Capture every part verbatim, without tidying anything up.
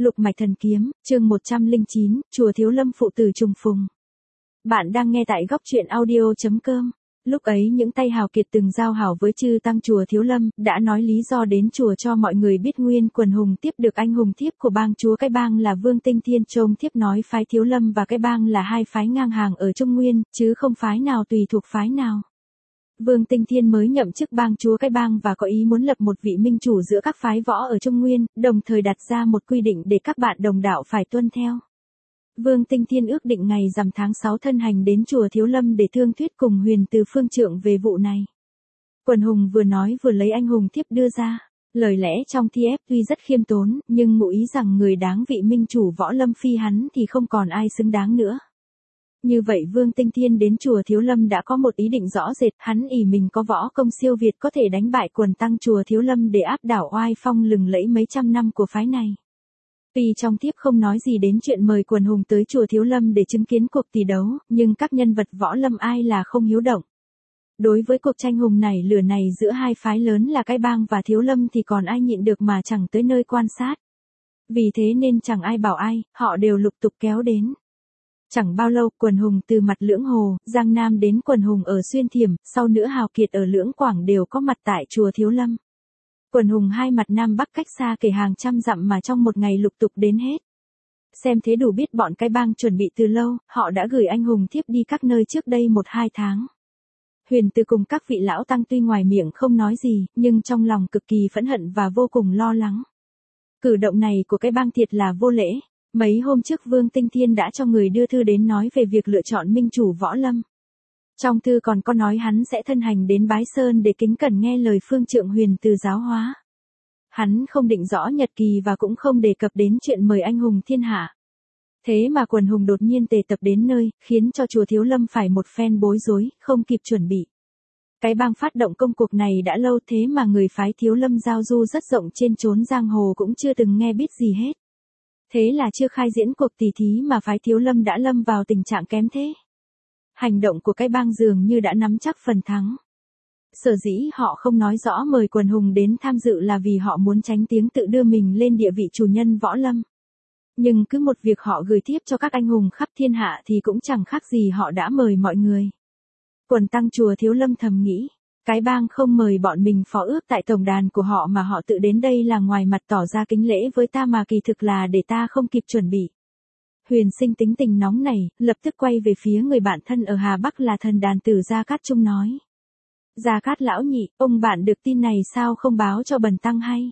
Lục mạch thần kiếm, chương một trăm lẻ chín, chùa Thiếu Lâm phụ tử trùng phùng. Bạn đang nghe tại góc truyện audio chấm com. Lúc ấy những tay hào kiệt từng giao hảo với chư tăng chùa Thiếu Lâm, đã nói lý do đến chùa cho mọi người biết nguyên quần hùng tiếp được anh hùng thiếp của bang chúa cái bang là Vương Tinh Thiên trông thiếp nói phái Thiếu Lâm và cái bang là hai phái ngang hàng ở Trung Nguyên, chứ không phái nào tùy thuộc phái nào. Vương Tinh Thiên mới nhậm chức bang chúa cái bang và có ý muốn lập một vị minh chủ giữa các phái võ ở Trung Nguyên, đồng thời đặt ra một quy định để các bạn đồng đạo phải tuân theo. Vương Tinh Thiên ước định ngày rằm tháng sáu thân hành đến chùa Thiếu Lâm để thương thuyết cùng Huyền Từ Phương Trượng về vụ này. Quần hùng vừa nói vừa lấy anh hùng thiếp đưa ra. Lời lẽ trong thi ép tuy rất khiêm tốn, nhưng ngụ ý rằng người đáng vị minh chủ võ lâm phi hắn thì không còn ai xứng đáng nữa. Như vậy Vương Tinh Thiên đến chùa Thiếu Lâm đã có một ý định rõ rệt, hắn ỷ mình có võ công siêu việt có thể đánh bại quần tăng chùa Thiếu Lâm để áp đảo oai phong lừng lẫy mấy trăm năm của phái này. Tuy trong thiếp không nói gì đến chuyện mời quần hùng tới chùa Thiếu Lâm để chứng kiến cuộc tỷ đấu, nhưng các nhân vật võ lâm ai là không hiếu động. Đối với cuộc tranh hùng nảy lửa này giữa hai phái lớn là cái bang và Thiếu Lâm thì còn ai nhịn được mà chẳng tới nơi quan sát. Vì thế nên chẳng ai bảo ai, họ đều lục tục kéo đến. Chẳng bao lâu, quần hùng từ mặt Lưỡng Hồ, Giang Nam đến quần hùng ở Xuyên Thiểm, sau nữa hào kiệt ở Lưỡng Quảng đều có mặt tại chùa Thiếu Lâm. Quần hùng hai mặt Nam Bắc cách xa kể hàng trăm dặm mà trong một ngày lục tục đến hết. Xem thế đủ biết bọn cái bang chuẩn bị từ lâu, họ đã gửi anh hùng thiếp đi các nơi trước đây một hai tháng. Huyền Từ cùng các vị lão tăng tuy ngoài miệng không nói gì, nhưng trong lòng cực kỳ phẫn hận và vô cùng lo lắng. Cử động này của cái bang thiệt là vô lễ. Mấy hôm trước Vương Tinh Thiên đã cho người đưa thư đến nói về việc lựa chọn minh chủ võ lâm. Trong thư còn có nói hắn sẽ thân hành đến Bái Sơn để kính cẩn nghe lời Phương Trượng Huyền Từ giáo hóa. Hắn không định rõ nhật kỳ và cũng không đề cập đến chuyện mời anh hùng thiên hạ. Thế mà quần hùng đột nhiên tề tập đến nơi, khiến cho chùa Thiếu Lâm phải một phen bối rối, không kịp chuẩn bị. Cái bang phát động công cuộc này đã lâu thế mà người phái Thiếu Lâm giao du rất rộng trên chốn giang hồ cũng chưa từng nghe biết gì hết. Thế là chưa khai diễn cuộc tỷ thí mà phái Thiếu Lâm đã lâm vào tình trạng kém thế. Hành động của cái bang dường như đã nắm chắc phần thắng. Sở dĩ họ không nói rõ mời quần hùng đến tham dự là vì họ muốn tránh tiếng tự đưa mình lên địa vị chủ nhân võ lâm. Nhưng cứ một việc họ gửi tiếp cho các anh hùng khắp thiên hạ thì cũng chẳng khác gì họ đã mời mọi người. Quần tăng chùa Thiếu Lâm thầm nghĩ, cái bang không mời bọn mình phó ước tại tổng đàn của họ mà họ tự đến đây là ngoài mặt tỏ ra kính lễ với ta mà kỳ thực là để ta không kịp chuẩn bị. Huyền Sinh tính tình nóng này, lập tức quay về phía người bạn thân ở Hà Bắc là thần đàn tử Gia Cát Trung nói. Gia Cát lão nhị, ông bạn được tin này sao không báo cho bần tăng hay?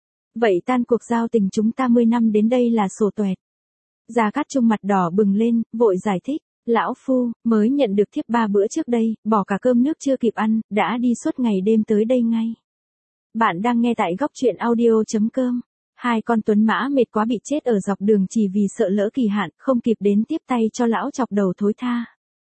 Vậy tan cuộc giao tình chúng ta mươi năm đến đây là sổ tuẹt. Gia Cát Trung mặt đỏ bừng lên, vội giải thích. Lão phu, mới nhận được thiếp ba bữa trước đây, bỏ cả cơm nước chưa kịp ăn, đã đi suốt ngày đêm tới đây ngay. Bạn đang nghe tại góc truyện audio chấm com. Hai con tuấn mã mệt quá bị chết ở dọc đường chỉ vì sợ lỡ kỳ hạn, không kịp đến tiếp tay cho lão chọc đầu thối tha.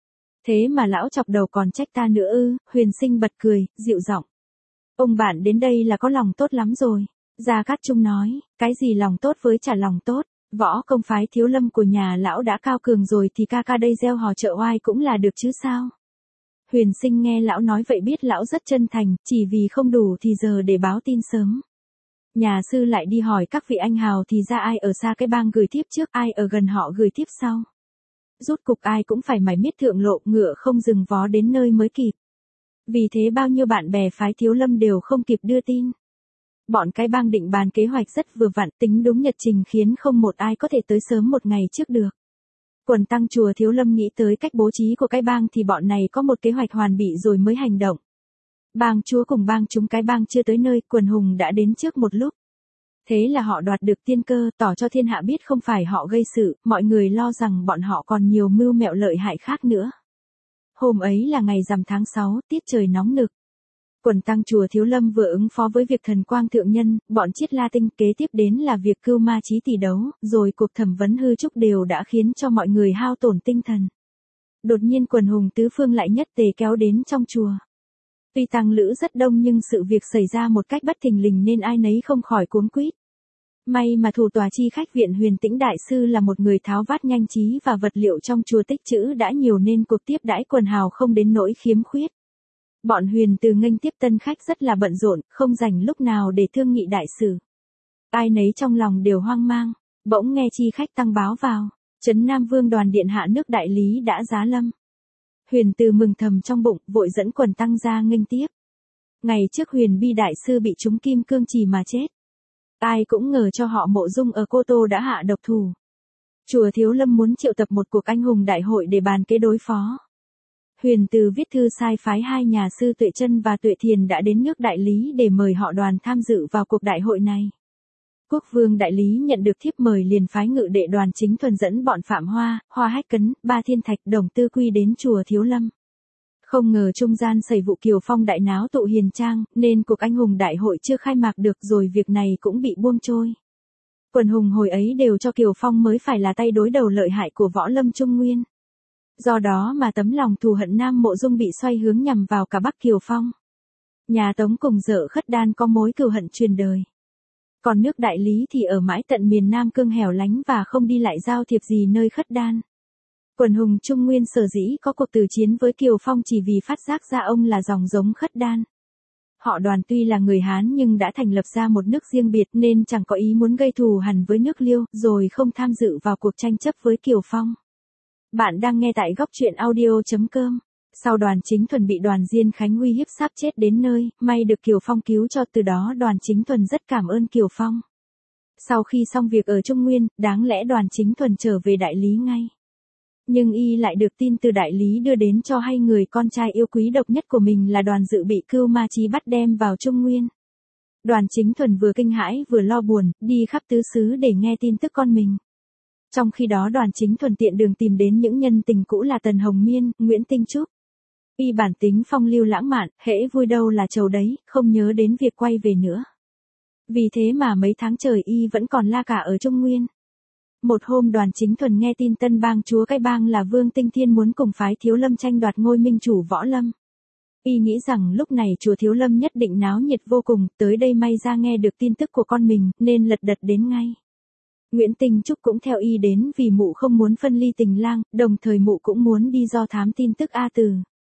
Thế mà lão chọc đầu còn trách ta nữa ư? Huyền Sinh bật cười, dịu giọng. Ông bạn đến đây là có lòng tốt lắm rồi. Gia Cát Trung nói, cái gì lòng tốt với trả lòng tốt. Võ công phái Thiếu Lâm của nhà lão đã cao cường rồi thì ca ca đây gieo hò trợ oai cũng là được chứ sao. Huyền Sinh nghe lão nói vậy biết lão rất chân thành, chỉ vì không đủ thì giờ để báo tin sớm. Nhà sư lại đi hỏi các vị anh hào thì ra ai ở xa cái bang gửi thiếp trước, ai ở gần họ gửi thiếp sau. Rút cục ai cũng phải mải miết thượng lộ, ngựa không dừng vó đến nơi mới kịp. Vì thế bao nhiêu bạn bè phái Thiếu Lâm đều không kịp đưa tin. Bọn cái bang định bàn kế hoạch rất vừa vặn, tính đúng nhật trình khiến không một ai có thể tới sớm một ngày trước được. Quần tăng chùa Thiếu Lâm nghĩ tới cách bố trí của cái bang thì bọn này có một kế hoạch hoàn bị rồi mới hành động. Bang chúa cùng bang chúng cái bang chưa tới nơi, quần hùng đã đến trước một lúc. Thế là họ đoạt được tiên cơ, tỏ cho thiên hạ biết không phải họ gây sự, mọi người lo rằng bọn họ còn nhiều mưu mẹo lợi hại khác nữa. Hôm ấy là ngày rằm tháng sáu, tiết trời nóng nực. Quần tăng chùa Thiếu Lâm vừa ứng phó với việc thần quang thượng nhân, bọn Chiết La Tinh kế tiếp đến là việc cưu ma chí tỷ đấu, rồi cuộc thẩm vấn hư trúc đều đã khiến cho mọi người hao tổn tinh thần. Đột nhiên quần hùng tứ phương lại nhất tề kéo đến trong chùa. Tuy tăng lữ rất đông nhưng sự việc xảy ra một cách bất thình lình nên ai nấy không khỏi cuống quýt. May mà thủ tòa chi khách viện Huyền Tĩnh Đại Sư là một người tháo vát nhanh trí và vật liệu trong chùa tích trữ đã nhiều nên cuộc tiếp đãi quần hào không đến nỗi khiếm khuyết. Bọn Huyền Từ nghênh tiếp tân khách rất là bận rộn, không dành lúc nào để thương nghị đại sự. Ai nấy trong lòng đều hoang mang. Bỗng nghe chi khách tăng báo vào, Trấn Nam Vương đoàn điện hạ nước đại lý đã giá lâm. Huyền Từ mừng thầm trong bụng, vội dẫn quần tăng ra nghênh tiếp. Ngày trước Huyền Bi đại sư bị trúng kim cương chỉ mà chết. Ai cũng ngờ cho họ Mộ Dung ở Cô Tô đã hạ độc thủ. Chùa Thiếu Lâm muốn triệu tập một cuộc anh hùng đại hội để bàn kế đối phó. Huyền Từ viết thư sai phái hai nhà sư Tuệ Chân và Tuệ Thiền đã đến nước đại lý để mời họ đoàn tham dự vào cuộc đại hội này. Quốc vương đại lý nhận được thiếp mời liền phái ngự đệ Đoàn Chính Thuần dẫn bọn Phạm Hoa, Hoa Hách Cấn, Ba Thiên Thạch, Đồng Tư Quy đến chùa Thiếu Lâm. Không ngờ trung gian xảy vụ Kiều Phong đại náo tụ hiền trang, nên cuộc anh hùng đại hội chưa khai mạc được rồi việc này cũng bị buông trôi. Quần hùng hồi ấy đều cho Kiều Phong mới phải là tay đối đầu lợi hại của võ lâm Trung Nguyên. Do đó mà tấm lòng thù hận Nam Mộ Dung bị xoay hướng nhằm vào cả Bắc Kiều Phong. Nhà Tống cùng Dợ Khất Đan có mối cừu hận truyền đời. Còn nước đại lý thì ở mãi tận miền Nam cương hẻo lánh và không đi lại giao thiệp gì nơi Khất Đan. Quần hùng Trung Nguyên sở dĩ có cuộc từ chiến với Kiều Phong chỉ vì phát giác ra ông là dòng giống Khất Đan. Họ Đoàn tuy là người Hán nhưng đã thành lập ra một nước riêng biệt nên chẳng có ý muốn gây thù hằn với nước Liêu, rồi không tham dự vào cuộc tranh chấp với Kiều Phong. Bạn đang nghe tại góc truyện audio chấm com. Sau Đoàn Chính Thuần bị Đoàn Diên Khánh uy hiếp sắp chết đến nơi, may được Kiều Phong cứu cho, từ đó Đoàn Chính Thuần rất cảm ơn Kiều Phong. Sau khi xong việc ở Trung Nguyên, đáng lẽ Đoàn Chính Thuần trở về đại lý ngay. Nhưng y lại được tin từ đại lý đưa đến cho hay người con trai yêu quý độc nhất của mình là Đoàn Dự bị Cưu Ma Chí bắt đem vào Trung Nguyên. Đoàn Chính Thuần vừa kinh hãi vừa lo buồn, đi khắp tứ xứ để nghe tin tức con mình. Trong khi đó Đoàn Chính Thuần tiện đường tìm đến những nhân tình cũ là Tần Hồng Miên, Nguyễn Tinh Trúc. Y bản tính phong lưu lãng mạn, hễ vui đâu là trầu đấy, không nhớ đến việc quay về nữa. Vì thế mà mấy tháng trời y vẫn còn la cả ở Trung Nguyên. Một hôm Đoàn Chính Thuần nghe tin tân bang chúa cái bang là Vương Tinh Thiên muốn cùng phái Thiếu Lâm tranh đoạt ngôi minh chủ võ lâm. Y nghĩ rằng lúc này chùa Thiếu Lâm nhất định náo nhiệt vô cùng, tới đây may ra nghe được tin tức của con mình, nên lật đật đến ngay. Nguyễn Tinh Trúc cũng theo y đến vì mụ không muốn phân ly tình lang, đồng thời mụ cũng muốn đi do thám tin tức A Từ.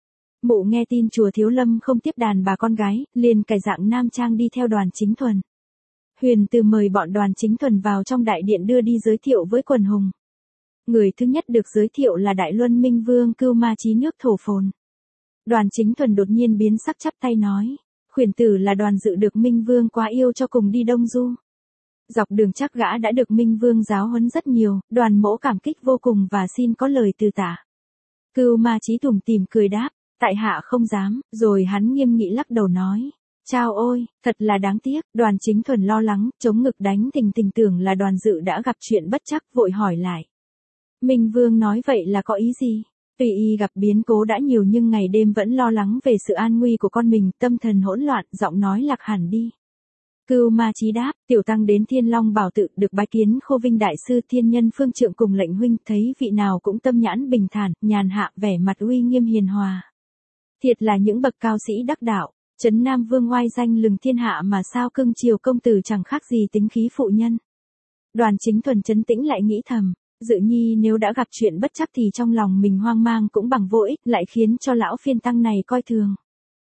Mụ nghe tin chùa Thiếu Lâm không tiếp đàn bà con gái, liền cải dạng nam trang đi theo Đoàn Chính Thuần. Huyền Từ mời bọn Đoàn Chính Thuần vào trong đại điện đưa đi giới thiệu với quần hùng. Người thứ nhất được giới thiệu là Đại Luân Minh Vương Cưu Ma Chí nước Thổ Phồn. Đoàn Chính Thuần đột nhiên biến sắc chắp tay nói, khuyển tử là Đoàn Dự được Minh Vương quá yêu cho cùng đi Đông Du. Dọc đường chắc gã đã được Minh Vương giáo huấn rất nhiều, Đoàn mỗ cảm kích vô cùng và xin có lời từ tả. Cưu Ma Chí tủm tỉm cười đáp, tại hạ không dám, rồi hắn nghiêm nghị lắc đầu nói. Chao ôi, thật là đáng tiếc. Đoàn Chính Thuần lo lắng, chống ngực đánh thình thình, tưởng là Đoàn Dự đã gặp chuyện bất trắc, vội hỏi lại. Minh Vương nói vậy là có ý gì? Tuy y gặp biến cố đã nhiều nhưng ngày đêm vẫn lo lắng về sự an nguy của con mình, tâm thần hỗn loạn, giọng nói lạc hẳn đi. Cưu Ma Chí đáp, tiểu tăng đến Thiên Long Bảo Tự được bái kiến Khô Vinh đại sư Thiên Nhân Phương Trượng cùng lệnh huynh, thấy vị nào cũng tâm nhãn bình thản, nhàn hạ, vẻ mặt uy nghiêm hiền hòa. Thiệt là những bậc cao sĩ đắc đạo. Trấn Nam Vương oai danh lừng thiên hạ mà sao cưng chiều công tử chẳng khác gì tính khí phụ nhân. Đoàn Chính Thuần trấn tĩnh lại nghĩ thầm, Dự nhi nếu đã gặp chuyện bất trắc thì trong lòng mình hoang mang cũng bằng vô ích, lại khiến cho lão phiên tăng này coi thường.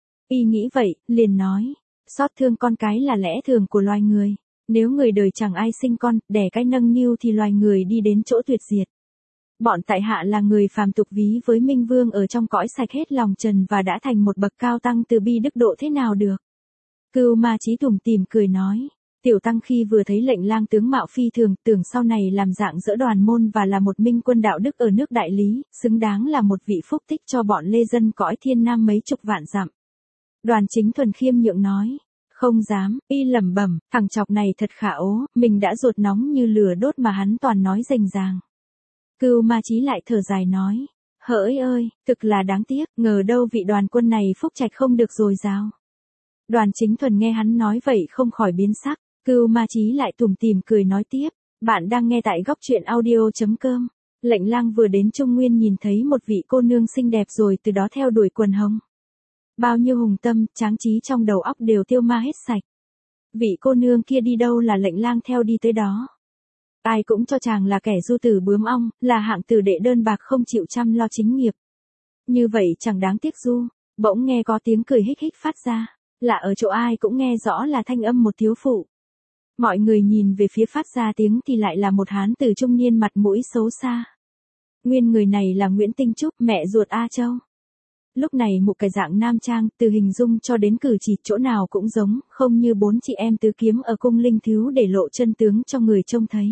Y nghĩ vậy, liền nói, xót thương con cái là lẽ thường của loài người. Nếu người đời chẳng ai sinh con, đẻ cái nâng niu thì loài người đi đến chỗ tuyệt diệt. Bọn tại hạ là người phàm tục ví với Minh Vương ở trong cõi sạch hết lòng trần và đã thành một bậc cao tăng từ bi đức độ thế nào được. Cưu Ma Chí tủm tỉm cười nói, tiểu tăng khi vừa thấy lệnh lang tướng mạo phi thường, tưởng sau này làm dạng dỡ đoàn môn và là một minh quân đạo đức ở nước đại lý, xứng đáng là một vị phúc tích cho bọn lê dân cõi thiên nam mấy chục vạn dặm. Đoàn Chính Thuần khiêm nhượng nói, không dám. Y lẩm bẩm, thằng chọc này thật khả ố, mình đã ruột nóng như lửa đốt mà hắn toàn nói rành ràng. Cưu Ma Chí lại thở dài nói, hỡi ơi, thực là đáng tiếc, ngờ đâu vị đoàn quân này phúc trạch không được dồi dào. Đoàn Chính Thuần nghe hắn nói vậy không khỏi biến sắc. Cưu Ma Chí lại tủm tỉm cười nói tiếp, bạn đang nghe tại góc truyện audio chấm com. Lệnh lang vừa đến Trung Nguyên nhìn thấy một vị cô nương xinh đẹp rồi từ đó theo đuổi quần hồng. Bao nhiêu hùng tâm, tráng trí trong đầu óc đều tiêu ma hết sạch. Vị cô nương kia đi đâu là lệnh lang theo đi tới đó. Ai cũng cho chàng là kẻ du tử bướm ong, là hạng tử đệ đơn bạc không chịu chăm lo chính nghiệp. Như vậy chẳng đáng tiếc du. Bỗng nghe có tiếng cười hích hích phát ra, là ở chỗ ai cũng nghe rõ là thanh âm một thiếu phụ. Mọi người nhìn về phía phát ra tiếng thì lại là một hán tử trung niên mặt mũi xấu xa. Nguyên người này là Nguyễn Tinh Trúc, mẹ ruột A Châu. Lúc này một cái dạng nam trang, từ hình dung cho đến cử chỉ chỗ nào cũng giống, không như bốn chị em tứ kiếm ở cung linh thiếu để lộ chân tướng cho người trông thấy.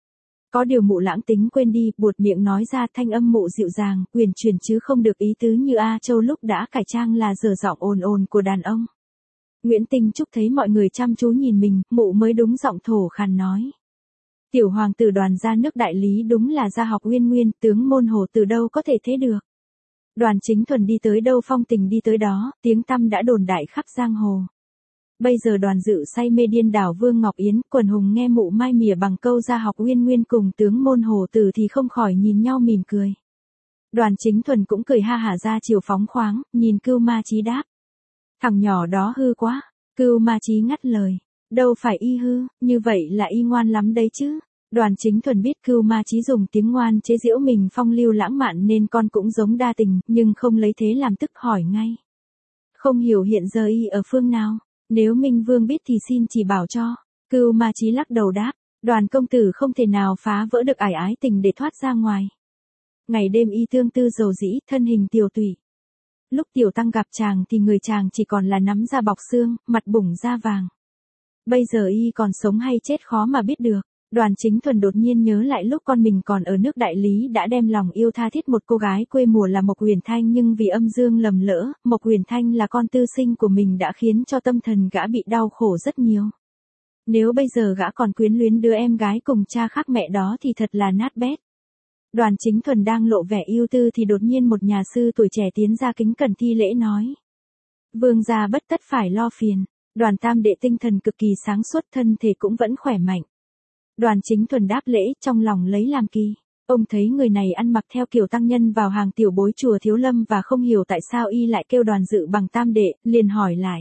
Có điều mụ lãng tính quên đi, buột miệng nói ra thanh âm mụ dịu dàng, uyển chuyển chứ không được ý tứ như A Châu lúc đã cải trang là dở giọng ồn ồn của đàn ông. Nguyễn Tinh Trúc thấy mọi người chăm chú nhìn mình, mụ mới đúng giọng thổ khàn nói. Tiểu hoàng tử Đoàn ra nước Đại Lý đúng là gia học uyên nguyên, tướng môn hồ từ đâu có thể thế được. Đoàn Chính Thuần đi tới đâu phong tình đi tới đó, tiếng tăm đã đồn đại khắp giang hồ. Bây giờ Đoàn Dự say mê điên đảo Vương Ngọc Yến, quần hùng nghe mụ mai mỉa bằng câu gia học uyên nguyên cùng tướng môn hồ tử thì không khỏi nhìn nhau mỉm cười. Đoàn Chính Thuần cũng cười ha hả ra chiều phóng khoáng, nhìn Cưu Ma Chí đáp. Thằng nhỏ đó hư quá. Cưu Ma Chí ngắt lời. Đâu phải y hư, như vậy là y ngoan lắm đấy chứ. Đoàn Chính Thuần biết Cưu Ma Chí dùng tiếng ngoan chế giễu mình phong lưu lãng mạn nên con cũng giống đa tình, nhưng không lấy thế làm tức hỏi ngay. Không hiểu hiện giờ y ở phương nào, nếu Minh Vương biết thì xin chỉ bảo cho. Cưu Ma Chí lắc đầu đáp, Đoàn công tử không thể nào phá vỡ được ải ái tình để thoát ra ngoài. Ngày đêm y tương tư dầu dĩ, thân hình tiều tụy. Lúc tiểu tăng gặp chàng thì người chàng chỉ còn là nắm da bọc xương, mặt bủng da vàng. Bây giờ y còn sống hay chết khó mà biết được. Đoàn Chính Thuần đột nhiên nhớ lại lúc con mình còn ở nước Đại Lý đã đem lòng yêu tha thiết một cô gái quê mùa là Mộc Huyền Thanh, nhưng vì âm dương lầm lỡ, Mộc Huyền Thanh là con tư sinh của mình đã khiến cho tâm thần gã bị đau khổ rất nhiều. Nếu bây giờ gã còn quyến luyến đứa em gái cùng cha khác mẹ đó thì thật là nát bét. Đoàn Chính Thuần đang lộ vẻ ưu tư thì đột nhiên một nhà sư tuổi trẻ tiến ra kính cẩn thi lễ nói. Vương gia bất tất phải lo phiền. Đoàn Tam đệ tinh thần cực kỳ sáng suốt, thân thể cũng vẫn khỏe mạnh. Đoàn Chính Thuần đáp lễ trong lòng lấy làm kỳ. Ông thấy người này ăn mặc theo kiểu tăng nhân vào hàng tiểu bối chùa Thiếu Lâm và không hiểu tại sao y lại kêu Đoàn Dự bằng Tam đệ, liền hỏi lại.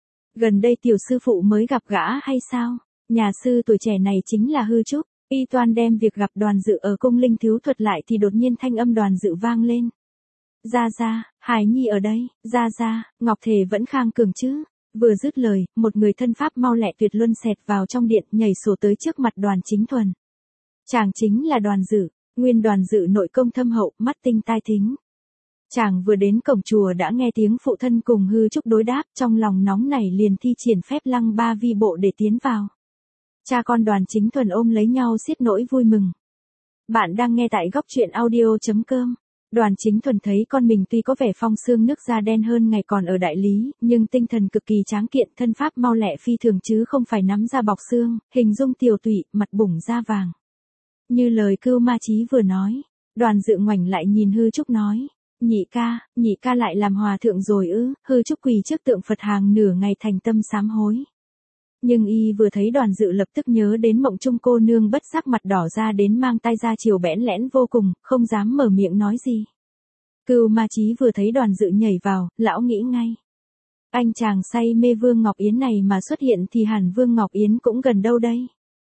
Gần đây tiểu sư phụ mới gặp gã hay sao? Nhà sư tuổi trẻ này chính là Hư Trúc. Y toan đem việc gặp Đoàn Dự ở cung linh thiếu thuật lại thì đột nhiên thanh âm Đoàn Dự vang lên. Gia Gia, Hải Nhi ở đây, Gia Gia, Ngọc Thể vẫn khang cường chứ? Vừa dứt lời, một người thân pháp mau lẹ tuyệt luân xẹt vào trong điện, nhảy sổ tới trước mặt Đoàn Chính Thuần. Chàng chính là Đoàn Dự, nguyên Đoàn Dự nội công thâm hậu, mắt tinh tai thính. Chàng vừa đến cổng chùa đã nghe tiếng phụ thân cùng Hư Trúc đối đáp, trong lòng nóng nảy liền thi triển phép lăng ba vi bộ để tiến vào. Cha con Đoàn Chính Thuần ôm lấy nhau xiết nỗi vui mừng. Bạn đang nghe tại góc truyện audio chấm com. Đoàn Chính Thuần thấy con mình tuy có vẻ phong xương nước da đen hơn ngày còn ở Đại Lý, nhưng tinh thần cực kỳ tráng kiện, thân pháp mau lẹ phi thường chứ không phải nắm da bọc xương, hình dung tiều tụy, mặt bủng da vàng. Như lời Cưu Ma Chí vừa nói, Đoàn Dự ngoảnh lại nhìn Hư Trúc nói, nhị ca, nhị ca lại làm hòa thượng rồi ư? Hư Trúc quỳ trước tượng Phật hàng nửa ngày thành tâm sám hối. Nhưng y vừa thấy Đoàn Dự lập tức nhớ đến Mộng Trung cô nương bất giác mặt đỏ ra đến mang tay ra chiều bẽn lẽn vô cùng, không dám mở miệng nói gì. Cưu Ma Chí vừa thấy Đoàn Dự nhảy vào, lão nghĩ ngay. Anh chàng say mê Vương Ngọc Yến này mà xuất hiện thì hẳn Vương Ngọc Yến cũng gần đâu đây.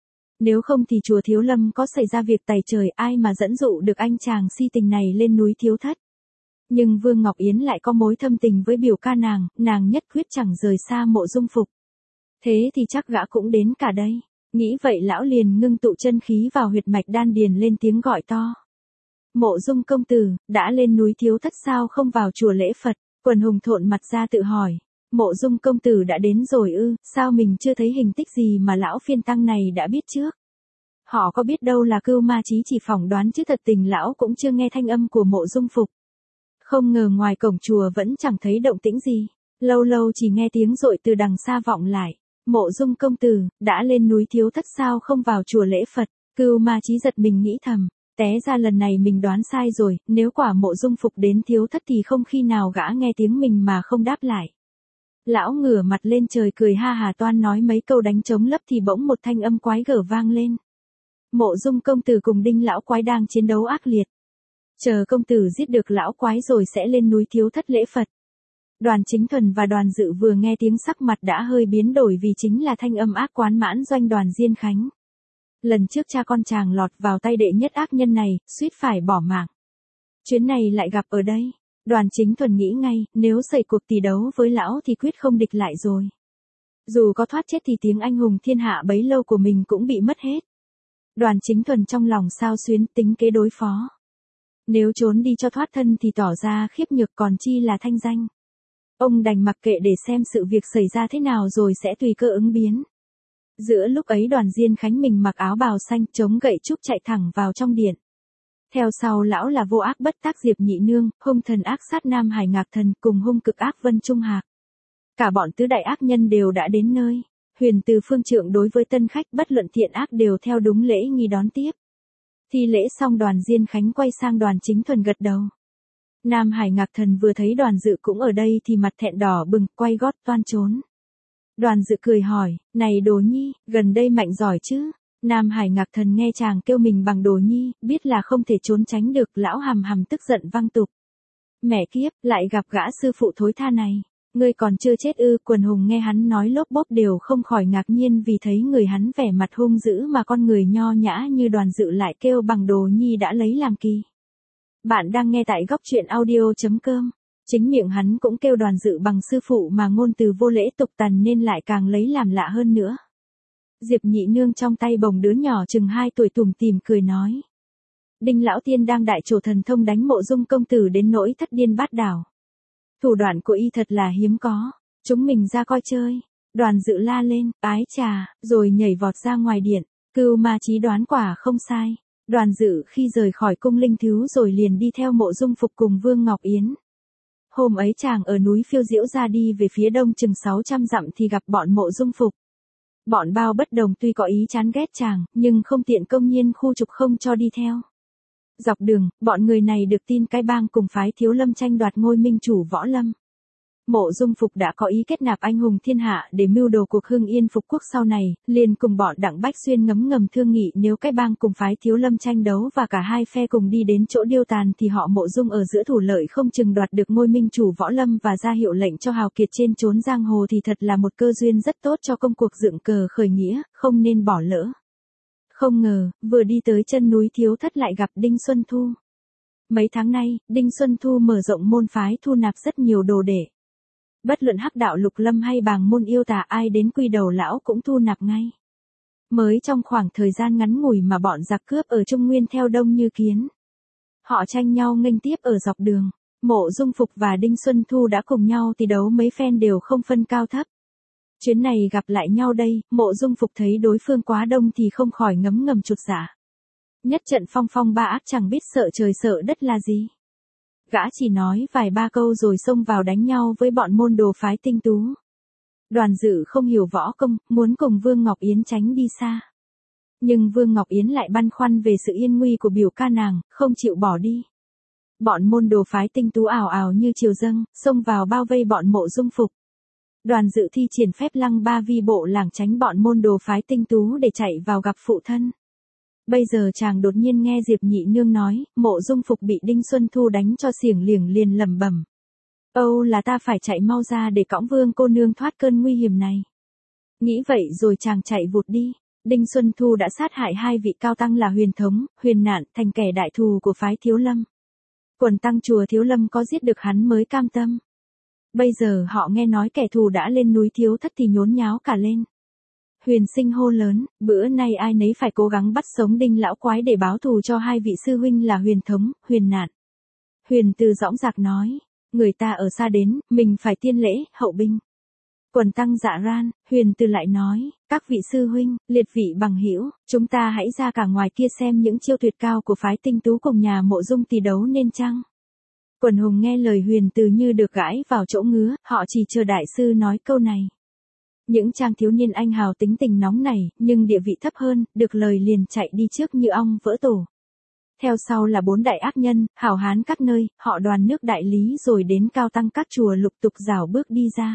Nếu không thì chùa Thiếu Lâm có xảy ra việc tày trời, ai mà dẫn dụ được anh chàng si tình này lên núi Thiếu Thất. Nhưng Vương Ngọc Yến lại có mối thâm tình với biểu ca nàng, nàng nhất quyết chẳng rời xa Mộ Dung Phục. Thế thì chắc gã cũng đến cả đây. Nghĩ vậy lão liền ngưng tụ chân khí vào huyệt mạch đan điền lên tiếng gọi to. Mộ Dung công tử, đã lên núi Thiếu Thất sao không vào chùa lễ Phật? Quần hùng thộn mặt ra tự hỏi. Mộ Dung công tử đã đến rồi ư, sao mình chưa thấy hình tích gì mà lão phiên tăng này đã biết trước? Họ có biết đâu là Cưu Ma Chí chỉ phỏng đoán chứ thật tình lão cũng chưa nghe thanh âm của Mộ Dung Phục. Không ngờ ngoài cổng chùa vẫn chẳng thấy động tĩnh gì. Lâu lâu chỉ nghe tiếng dội từ đằng xa vọng lại. Mộ Dung công tử, đã lên núi Thiếu Thất sao không vào chùa lễ Phật? Cưu Ma Chí giật mình nghĩ thầm, té ra lần này mình đoán sai rồi, nếu quả Mộ Dung Phục đến Thiếu Thất thì không khi nào gã nghe tiếng mình mà không đáp lại. Lão ngửa mặt lên trời cười ha hà toan nói mấy câu đánh trống lấp thì bỗng một thanh âm quái gở vang lên. Mộ Dung công tử cùng Đinh lão quái đang chiến đấu ác liệt. Chờ công tử giết được lão quái rồi sẽ lên núi Thiếu Thất lễ Phật. Đoàn Chính Thuần và Đoàn Dự vừa nghe tiếng sắc mặt đã hơi biến đổi vì chính là thanh âm ác quán mãn doanh Đoàn Diên Khánh. Lần trước cha con chàng lọt vào tay đệ nhất ác nhân này, suýt phải bỏ mạng. Chuyến này lại gặp ở đây. Đoàn Chính Thuần nghĩ ngay, nếu xảy cuộc tỷ đấu với lão thì quyết không địch lại rồi. Dù có thoát chết thì tiếng anh hùng thiên hạ bấy lâu của mình cũng bị mất hết. Đoàn Chính Thuần trong lòng xao xuyến tính kế đối phó. Nếu trốn đi cho thoát thân thì tỏ ra khiếp nhược, còn chi là thanh danh. Ông đành mặc kệ để xem sự việc xảy ra thế nào rồi sẽ tùy cơ ứng biến. Giữa lúc ấy Đoàn Diên Khánh mình mặc áo bào xanh, chống gậy trúc chạy thẳng vào trong điện. Theo sau lão là vô ác bất tác Diệp Nhị Nương, hung thần ác sát Nam Hải Ngạc Thần cùng hung cực ác Vân Trung Hạc. Cả bọn tứ đại ác nhân đều đã đến nơi. Huyền Từ Phương trượng đối với tân khách bất luận thiện ác đều theo đúng lễ nghi đón tiếp. Thi lễ xong Đoàn Diên Khánh quay sang Đoàn Chính Thuần gật đầu. Nam Hải Ngạc Thần vừa thấy Đoàn Dự cũng ở đây thì mặt thẹn đỏ bừng, quay gót toan trốn. Đoàn Dự cười hỏi, này Đồ Nhi, gần đây mạnh giỏi chứ? Nam Hải Ngạc Thần nghe chàng kêu mình bằng Đồ Nhi, biết là không thể trốn tránh được, lão hầm hầm tức giận văng tục. Mẹ kiếp, lại gặp gã sư phụ thối tha này. Ngươi còn chưa chết ư? Quần hùng nghe hắn nói lốp bốp đều không khỏi ngạc nhiên vì thấy người hắn vẻ mặt hung dữ mà con người nho nhã như Đoàn Dự lại kêu bằng Đồ Nhi đã lấy làm kỳ. Bạn đang nghe tại góc truyện audio.com. Chính miệng hắn cũng kêu Đoàn Dự bằng sư phụ mà ngôn từ vô lễ tục tằn nên lại càng lấy làm lạ hơn nữa. Diệp Nhị Nương trong tay bồng đứa nhỏ chừng hai tuổi tủm tỉm cười nói. Đinh Lão Tiên đang đại trổ thần thông đánh Mộ Dung công tử đến nỗi thất điên bát đảo. Thủ đoạn của y thật là hiếm có, chúng mình ra coi chơi. Đoàn Dự la lên, ái trà, rồi nhảy vọt ra ngoài điện. Cưu ma chí đoán quả không sai. Đoàn Dự khi rời khỏi cung linh thiếu rồi liền đi theo Mộ Dung Phục cùng Vương Ngọc Yến. Hôm ấy chàng ở núi Phiêu Diễu ra đi về phía đông chừng sáu trăm dặm thì gặp bọn Mộ Dung Phục. Bọn Bao Bất Đồng tuy có ý chán ghét chàng, nhưng không tiện công nhiên khu trục không cho đi theo. Dọc đường, bọn người này được tin cái bang cùng phái Thiếu Lâm tranh đoạt ngôi minh chủ Võ Lâm. Mộ Dung Phục đã có ý kết nạp anh hùng thiên hạ để mưu đồ cuộc hưng yên phục quốc sau này, liền cùng bọn Đặng Bách Xuyên ngấm ngầm thương nghị nếu cái bang cùng phái Thiếu Lâm tranh đấu và cả hai phe cùng đi đến chỗ điêu tàn thì họ Mộ Dung ở giữa thủ lợi không chừng đoạt được ngôi minh chủ Võ Lâm và ra hiệu lệnh cho hào kiệt trên trốn giang hồ thì thật là một cơ duyên rất tốt cho công cuộc dựng cờ khởi nghĩa, không nên bỏ lỡ. Không ngờ, vừa đi tới chân núi Thiếu Thất lại gặp Đinh Xuân Thu. Mấy tháng nay, Đinh Xuân Thu mở rộng môn phái thu nạp rất nhiều đồ đệ. Bất luận hắc đạo Lục Lâm hay bàng môn yêu tà ai đến quy đầu lão cũng thu nạp ngay. Mới trong khoảng thời gian ngắn ngủi mà bọn giặc cướp ở Trung Nguyên theo đông như kiến. Họ tranh nhau nghênh tiếp ở dọc đường. Mộ Dung Phục và Đinh Xuân Thu đã cùng nhau thì đấu mấy phen đều không phân cao thấp. Chuyến này gặp lại nhau đây, Mộ Dung Phục thấy đối phương quá đông thì không khỏi ngấm ngầm chột dạ. Nhất trận phong phong ba ác chẳng biết sợ trời sợ đất là gì. Gã chỉ nói vài ba câu rồi xông vào đánh nhau với bọn môn đồ phái tinh tú. Đoàn Dự không hiểu võ công, muốn cùng Vương Ngọc Yến tránh đi xa. Nhưng Vương Ngọc Yến lại băn khoăn về sự yên nguy của biểu ca nàng, không chịu bỏ đi. Bọn môn đồ phái tinh tú ảo ảo như triều dâng, xông vào bao vây bọn Mộ Dung Phục. Đoàn Dự thi triển phép lăng ba vi bộ lảng tránh bọn môn đồ phái tinh tú để chạy vào gặp phụ thân. Bây giờ chàng đột nhiên nghe Diệp Nhị Nương nói, Mộ Dung Phục bị Đinh Xuân Thu đánh cho xiềng liềng liền lẩm bẩm. Âu là ta phải chạy mau ra để cõng Vương cô nương thoát cơn nguy hiểm này. Nghĩ vậy rồi chàng chạy vụt đi. Đinh Xuân Thu đã sát hại hai vị cao tăng là Huyền Thống, Huyền Nạn thành kẻ đại thù của phái Thiếu Lâm. Quần tăng chùa Thiếu Lâm có giết được hắn mới cam tâm. Bây giờ họ nghe nói kẻ thù đã lên núi Thiếu Thất thì nhốn nháo cả lên. Huyền Sinh hô lớn, bữa nay ai nấy phải cố gắng bắt sống Đinh lão quái để báo thù cho hai vị sư huynh là Huyền Thống, Huyền Nạn. Huyền Từ dõng dạc nói, người ta ở xa đến, mình phải tiên lễ, hậu binh. Quần tăng dạ ran, Huyền Từ lại nói, các vị sư huynh, liệt vị bằng hữu, chúng ta hãy ra cả ngoài kia xem những chiêu tuyệt cao của phái tinh tú cùng nhà Mộ Dung tỷ đấu nên chăng? Quần hùng nghe lời Huyền Từ như được gãi vào chỗ ngứa, họ chỉ chờ đại sư nói câu này. Những chàng thiếu niên anh hào tính tình nóng nảy, nhưng địa vị thấp hơn, được lời liền chạy đi trước như ong vỡ tổ. Theo sau là bốn đại ác nhân, hảo hán các nơi, họ đoàn nước đại lý rồi đến cao tăng các chùa lục tục rảo bước đi ra.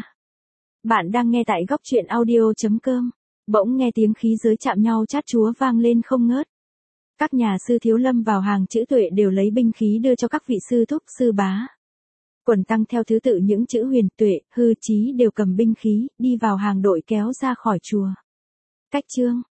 Bạn đang nghe tại góc truyện audio.com. Bỗng nghe tiếng khí giới chạm nhau chát chúa vang lên không ngớt. Các nhà sư Thiếu Lâm vào hàng chữ tuệ đều lấy binh khí đưa cho các vị sư thúc sư bá. Quần tăng theo thứ tự những chữ Huyền, Tuệ, Hư, Chí đều cầm binh khí, đi vào hàng đội kéo ra khỏi chùa. Cách chương